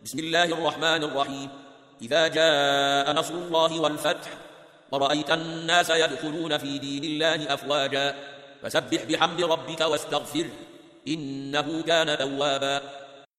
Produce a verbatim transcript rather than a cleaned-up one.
بسم الله الرحمن الرحيم إذا جاء نصر الله والفتح ورأيت الناس يدخلون في دين الله أفواجا فسبح بحمد ربك واستغفره إنه كان توابا